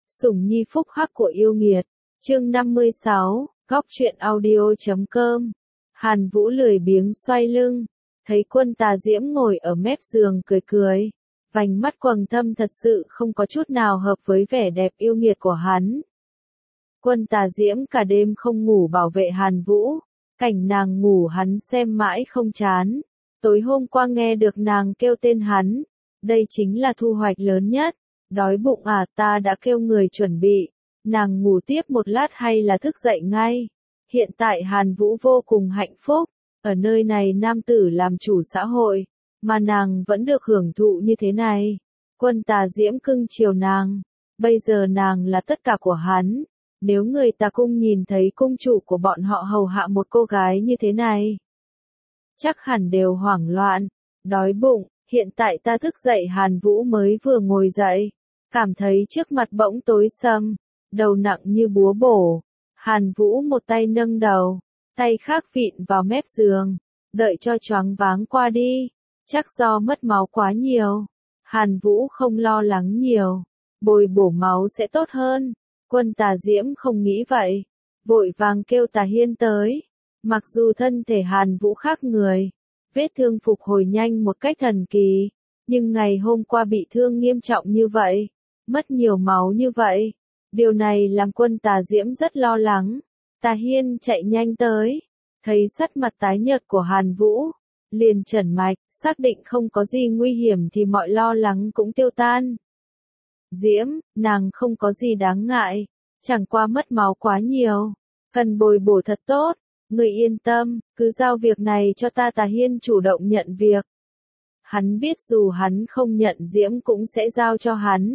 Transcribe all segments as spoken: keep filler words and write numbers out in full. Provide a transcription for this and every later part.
Sủng nhi phúc hắc của yêu nghiệt. Chương năm mươi sáu, góc truyện audio chấm com. Hàn Vũ lười biếng xoay lưng, thấy Quân Tà Diễm ngồi ở mép giường cười cười, vành mắt quầng thâm thật sự không có chút nào hợp với vẻ đẹp yêu nghiệt của hắn. Quân Tà Diễm cả đêm không ngủ bảo vệ Hàn Vũ, cảnh nàng ngủ hắn xem mãi không chán. Tối hôm qua nghe được nàng kêu tên hắn, đây chính là thu hoạch lớn nhất. Đói bụng à, ta đã kêu người chuẩn bị. Nàng ngủ tiếp một lát hay là thức dậy ngay. Hiện tại Hàn Vũ vô cùng hạnh phúc, ở nơi này nam tử làm chủ xã hội, mà nàng vẫn được hưởng thụ như thế này. Quân Tà Diễm cưng chiều nàng, bây giờ nàng là tất cả của hắn. Nếu người Tà Cung nhìn thấy cung chủ của bọn họ hầu hạ một cô gái như thế này, chắc hẳn đều hoảng loạn, đói bụng. Hiện tại ta thức dậy, Hàn Vũ mới vừa ngồi dậy, cảm thấy trước mặt bỗng tối sầm, đầu nặng như búa bổ. Hàn Vũ một tay nâng đầu, tay khác vịn vào mép giường, đợi cho choáng váng qua đi, chắc do mất máu quá nhiều. Hàn Vũ không lo lắng nhiều, bồi bổ máu sẽ tốt hơn. Quân Tà Diễm không nghĩ vậy, vội vàng kêu Tà Hiên tới. Mặc dù thân thể Hàn Vũ khác người, vết thương phục hồi nhanh một cách thần kỳ, nhưng ngày hôm qua bị thương nghiêm trọng như vậy, mất nhiều máu như vậy, điều này làm Quân Tà Diễm rất lo lắng. Tà Hiên chạy nhanh tới, thấy sắc mặt tái nhợt của Hàn Vũ, liền chẩn mạch, xác định không có gì nguy hiểm thì mọi lo lắng cũng tiêu tan. Diễm, nàng không có gì đáng ngại, chẳng qua mất máu quá nhiều, cần bồi bổ thật tốt. Người yên tâm, cứ giao việc này cho ta. Tà Hiên chủ động nhận việc. Hắn biết dù hắn không nhận Diễm cũng sẽ giao cho hắn.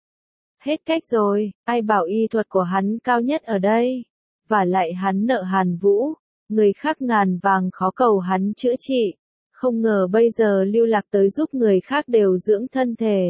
Hết cách rồi, ai bảo y thuật của hắn cao nhất ở đây. Và lại hắn nợ Hàn Vũ, người khác ngàn vàng khó cầu hắn chữa trị. Không ngờ bây giờ lưu lạc tới giúp người khác đều dưỡng thân thể.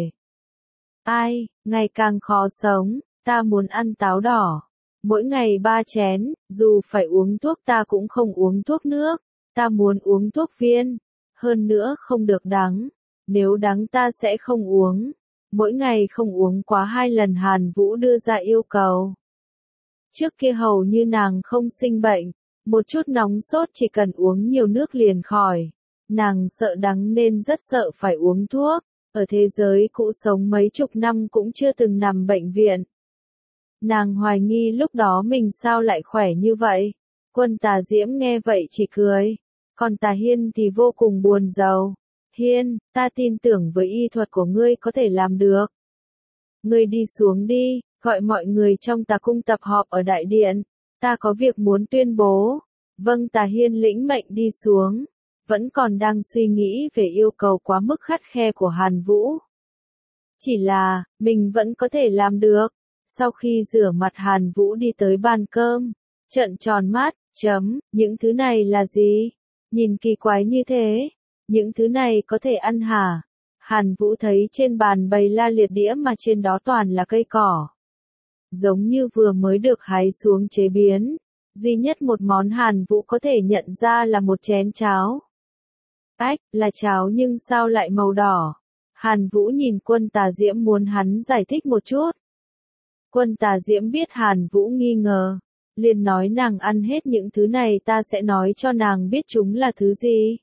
Ai, ngày càng khó sống, ta muốn ăn táo đỏ. Mỗi ngày ba chén, dù phải uống thuốc ta cũng không uống thuốc nước, ta muốn uống thuốc viên, hơn nữa không được đắng, nếu đắng ta sẽ không uống, mỗi ngày không uống quá hai lần. Hàn Vũ đưa ra yêu cầu. Trước kia hầu như nàng không sinh bệnh, một chút nóng sốt chỉ cần uống nhiều nước liền khỏi, nàng sợ đắng nên rất sợ phải uống thuốc, ở thế giới cũ sống mấy chục năm cũng chưa từng nằm bệnh viện. Nàng hoài nghi lúc đó mình sao lại khỏe như vậy. Quân Tà Diễm nghe vậy chỉ cười, còn Tà Hiên thì vô cùng buồn rầu. Hiên, ta tin tưởng với y thuật của ngươi có thể làm được. Ngươi đi xuống đi, gọi mọi người trong Tà Cung tập họp ở đại điện, ta có việc muốn tuyên bố. Vâng. Tà Hiên lĩnh mệnh đi xuống, vẫn còn đang suy nghĩ về yêu cầu quá mức khắt khe của Hàn Vũ. Chỉ là, mình vẫn có thể làm được. Sau khi rửa mặt Hàn Vũ đi tới bàn cơm, trợn tròn mắt, chấm, những thứ này là gì? Nhìn kỳ quái như thế, những thứ này có thể ăn hả? Hàn Vũ thấy trên bàn bày la liệt đĩa mà trên đó toàn là cây cỏ. Giống như vừa mới được hái xuống chế biến, duy nhất một món Hàn Vũ có thể nhận ra là một chén cháo. Ách, là cháo nhưng sao lại màu đỏ? Hàn Vũ nhìn Quân Tà Diễm muốn hắn giải thích một chút. Quân Tà Diễm biết Hàn Vũ nghi ngờ, liền nói nàng ăn hết những thứ này ta sẽ nói cho nàng biết chúng là thứ gì.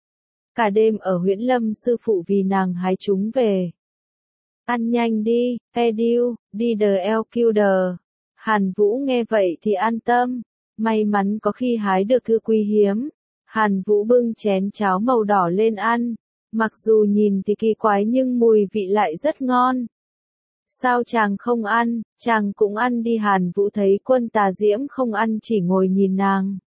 Cả đêm ở Huyễn Lâm sư phụ vì nàng hái chúng về. Ăn nhanh đi, Ediu, đi đờ eo kiu đờ. Hàn Vũ nghe vậy thì an tâm, may mắn có khi hái được thứ quý hiếm. Hàn Vũ bưng chén cháo màu đỏ lên ăn, mặc dù nhìn thì kỳ quái nhưng mùi vị lại rất ngon. Sao chàng không ăn, chàng cũng ăn đi. Hàn Vũ thấy Quân Tà Diễm không ăn chỉ ngồi nhìn nàng.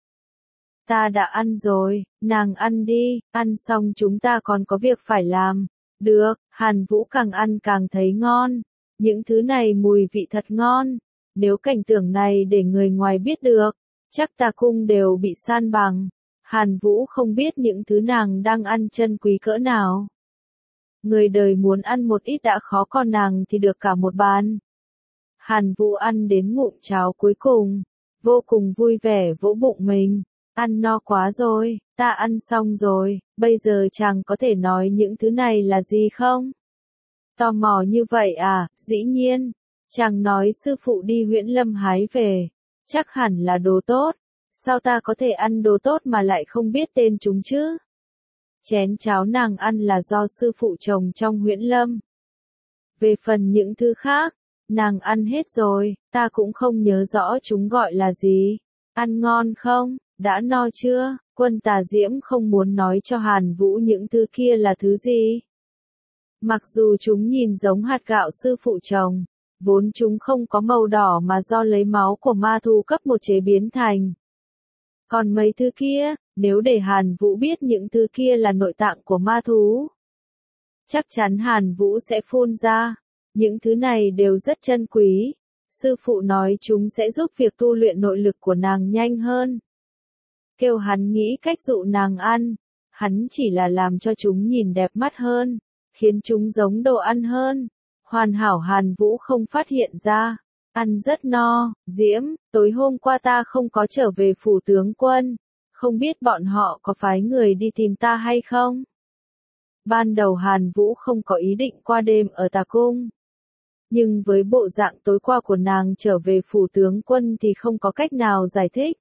Ta đã ăn rồi, nàng ăn đi, ăn xong chúng ta còn có việc phải làm. Được, Hàn Vũ càng ăn càng thấy ngon, những thứ này mùi vị thật ngon, nếu cảnh tượng này để người ngoài biết được, chắc Tà Cung đều bị san bằng. Hàn Vũ không biết những thứ nàng đang ăn chân quý cỡ nào. Người đời muốn ăn một ít đã khó, còn nàng thì được cả một bàn. Hàn Vũ ăn đến ngụm cháo cuối cùng, vô cùng vui vẻ vỗ bụng mình. Ăn no quá rồi, ta ăn xong rồi, bây giờ chàng có thể nói những thứ này là gì không? Tò mò như vậy à? Dĩ nhiên, Chàng nói sư phụ đi Huyễn Lâm hái về, chắc hẳn là đồ tốt, sao ta có thể ăn đồ tốt mà lại không biết tên chúng chứ? Chén cháo nàng ăn là do sư phụ trồng trong Huyễn Lâm. Về phần những thứ khác, nàng ăn hết rồi, ta cũng không nhớ rõ chúng gọi là gì. Ăn ngon không? Đã no chưa? Quân Tà Diễm không muốn nói cho Hàn Vũ những thứ kia là thứ gì. Mặc dù chúng nhìn giống hạt gạo sư phụ trồng, vốn chúng không có màu đỏ mà do lấy máu của ma thú cấp một chế biến thành. Còn mấy thứ kia, nếu để Hàn Vũ biết những thứ kia là nội tạng của ma thú, chắc chắn Hàn Vũ sẽ phun ra. Những thứ này đều rất chân quý. Sư phụ nói chúng sẽ giúp việc tu luyện nội lực của nàng nhanh hơn. Kêu hắn nghĩ cách dụ nàng ăn, hắn chỉ là làm cho chúng nhìn đẹp mắt hơn, khiến chúng giống đồ ăn hơn. Hoàn hảo Hàn Vũ không phát hiện ra. Ăn rất no. Diễm, tối hôm qua ta không có trở về phủ tướng quân, không biết bọn họ có phái người đi tìm ta hay không? Ban đầu Hàn Vũ không có ý định qua đêm ở Tà Cung. Nhưng với bộ dạng tối qua của nàng trở về phủ tướng quân thì không có cách nào giải thích.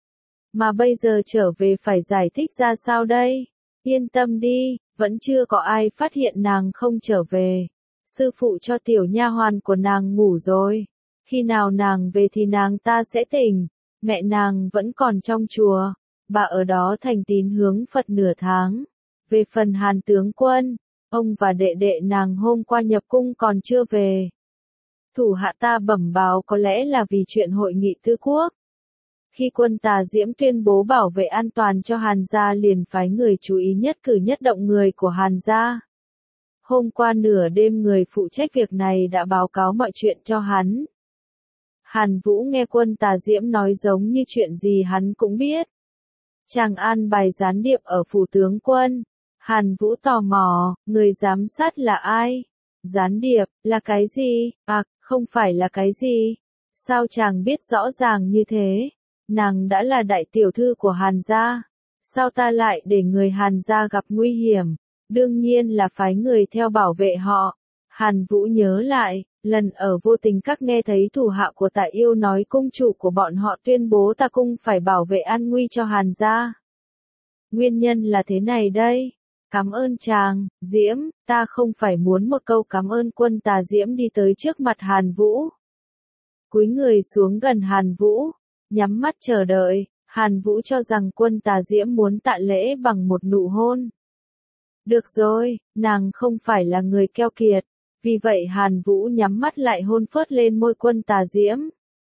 Mà bây giờ trở về phải giải thích ra sao đây? Yên tâm đi, vẫn chưa có ai phát hiện nàng không trở về. Sư phụ cho tiểu nha hoàn của nàng ngủ rồi. Khi nào nàng về thì nàng ta sẽ tỉnh. Mẹ nàng vẫn còn trong chùa. Bà ở đó thành tín hướng Phật nửa tháng. Về phần Hàn tướng quân, ông và đệ đệ nàng hôm qua nhập cung còn chưa về. Thủ hạ ta bẩm báo có lẽ là vì chuyện hội nghị tứ quốc. Khi quân Tà Diễm tuyên bố bảo vệ an toàn cho Hàn gia liền phái người chú ý nhất cử nhất động người của Hàn gia. Hôm qua nửa đêm người phụ trách việc này đã báo cáo mọi chuyện cho hắn. Hàn Vũ nghe quân Tà Diễm nói giống như chuyện gì hắn cũng biết. Chàng an bài gián điệp ở phủ tướng quân. Hàn Vũ tò mò, người giám sát là ai? Gián điệp, là cái gì? À, không phải là cái gì? Sao chàng biết rõ ràng như thế? Nàng đã là đại tiểu thư của Hàn gia. Sao ta lại để người Hàn gia gặp nguy hiểm? Đương nhiên là phái người theo bảo vệ họ. Hàn Vũ nhớ lại, lần ở Vô Tình Các nghe thấy thủ hạ của Tạ Yêu nói cung chủ của bọn họ tuyên bố Tà Cung phải bảo vệ an nguy cho Hàn gia. Nguyên nhân là thế này đây. Cảm ơn chàng, Diễm, ta không phải muốn một câu cảm ơn. Quân Tà Diễm đi tới trước mặt Hàn Vũ. Cúi người xuống gần Hàn Vũ, nhắm mắt chờ đợi. Hàn Vũ cho rằng quân Tà Diễm muốn tạ lễ bằng một nụ hôn. Được rồi, nàng không phải là người keo kiệt. Vì vậy Hàn Vũ nhắm mắt lại hôn phớt lên môi quân Tà Diễm.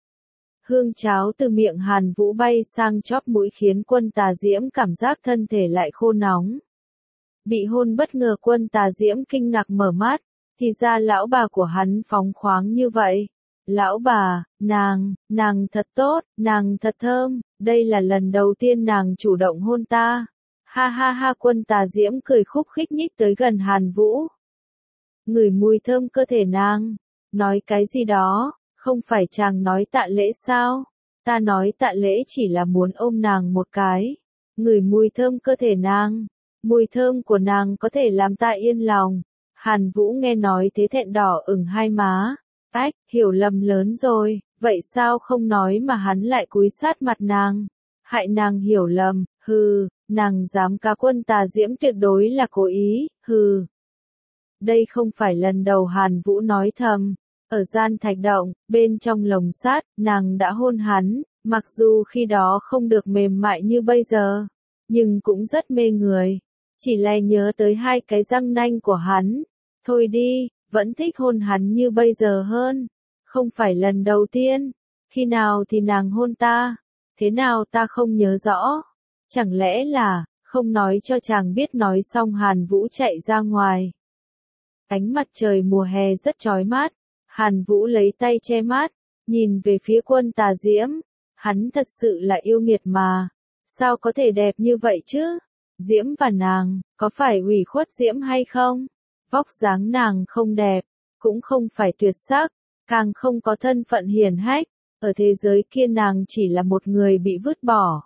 Hương cháo từ miệng Hàn Vũ bay sang chóp mũi khiến quân Tà Diễm cảm giác thân thể lại khô nóng. Bị hôn bất ngờ quân Tà Diễm kinh ngạc mở mắt, thì ra lão bà của hắn phóng khoáng như vậy. Lão bà, nàng, nàng thật tốt, nàng thật thơm, đây là lần đầu tiên nàng chủ động hôn ta. Ha ha ha quân Tà Diễm cười khúc khích nhích tới gần Hàn Vũ. Ngửi mùi thơm cơ thể nàng, nói cái gì đó, không phải chàng nói tạ lễ sao? Ta nói tạ lễ chỉ là muốn ôm nàng một cái. Ngửi mùi thơm cơ thể nàng, mùi thơm của nàng có thể làm ta yên lòng. Hàn Vũ nghe nói thế thẹn đỏ ửng hai má. Ách, hiểu lầm lớn rồi, vậy sao không nói mà hắn lại cúi sát mặt nàng? Hại nàng hiểu lầm, hừ, nàng dám cá quân Tà Diễm tuyệt đối là cố ý, hừ. Đây không phải lần đầu Hàn Vũ nói thầm. Ở gian thạch động, bên trong lồng sắt, nàng đã hôn hắn, mặc dù khi đó không được mềm mại như bây giờ, nhưng cũng rất mê người. Chỉ là nhớ tới hai cái răng nanh của hắn. Thôi đi, vẫn thích hôn hắn như bây giờ hơn. Không phải lần đầu tiên. Khi nào thì nàng hôn ta? Thế nào ta không nhớ rõ? Chẳng lẽ là, không nói cho chàng biết. Nói xong Hàn Vũ chạy ra ngoài. Ánh mặt trời mùa hè rất chói mát. Hàn Vũ lấy tay che mắt, nhìn về phía quân Tà Diễm. Hắn thật sự là yêu nghiệt mà. Sao có thể đẹp như vậy chứ? Diễm và nàng, có phải ủy khuất Diễm hay không? Vóc dáng nàng không đẹp, cũng không phải tuyệt sắc, càng không có thân phận hiển hách. Ở thế giới kia nàng chỉ là một người bị vứt bỏ.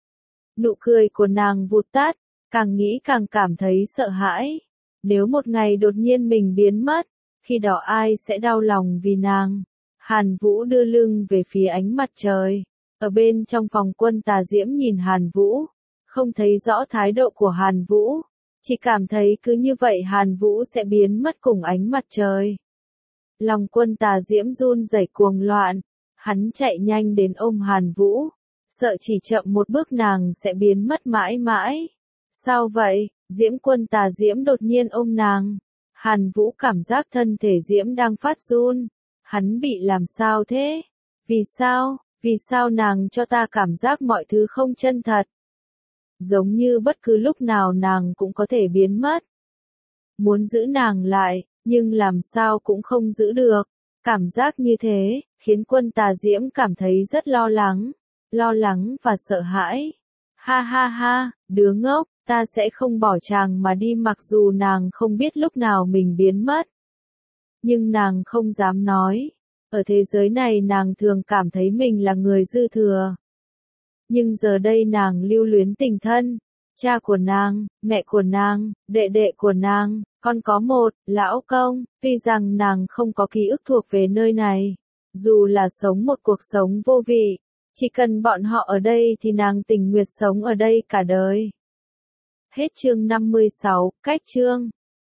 Nụ cười của nàng vụt tắt, càng nghĩ càng cảm thấy sợ hãi. Nếu một ngày đột nhiên mình biến mất, khi đó ai sẽ đau lòng vì nàng? Hàn Vũ đưa lưng về phía ánh mặt trời. Ở bên trong phòng Quân Tà Diễm nhìn Hàn Vũ, không thấy rõ thái độ của Hàn Vũ, chỉ cảm thấy cứ như vậy Hàn Vũ sẽ biến mất cùng ánh mặt trời. Lòng Quân Tà Diễm run rẩy cuồng loạn, hắn chạy nhanh đến ôm Hàn Vũ, sợ chỉ chậm một bước nàng sẽ biến mất mãi mãi. Sao vậy? Diễm Quân Tà Diễm đột nhiên ôm nàng. Hàn Vũ cảm giác thân thể Diễm đang phát run. Hắn bị làm sao thế? Vì sao? Vì sao nàng cho ta cảm giác mọi thứ không chân thật? Giống như bất cứ lúc nào nàng cũng có thể biến mất. Muốn giữ nàng lại, nhưng làm sao cũng không giữ được. Cảm giác như thế, khiến Quân Tà Diễm cảm thấy rất lo lắng. Lo lắng và sợ hãi. Ha ha ha, đứa ngốc, ta sẽ không bỏ chàng mà đi mặc dù nàng không biết lúc nào mình biến mất. Nhưng nàng không dám nói. Ở thế giới này nàng thường cảm thấy mình là người dư thừa. Nhưng giờ đây nàng lưu luyến tình thân. Cha của nàng, mẹ của nàng, đệ đệ của nàng, còn có một, lão công, tuy rằng nàng không có ký ức thuộc về nơi này. Dù là sống một cuộc sống vô vị, chỉ cần bọn họ ở đây thì nàng tình nguyện sống ở đây cả đời. Hết chương năm mươi sáu, cách chương.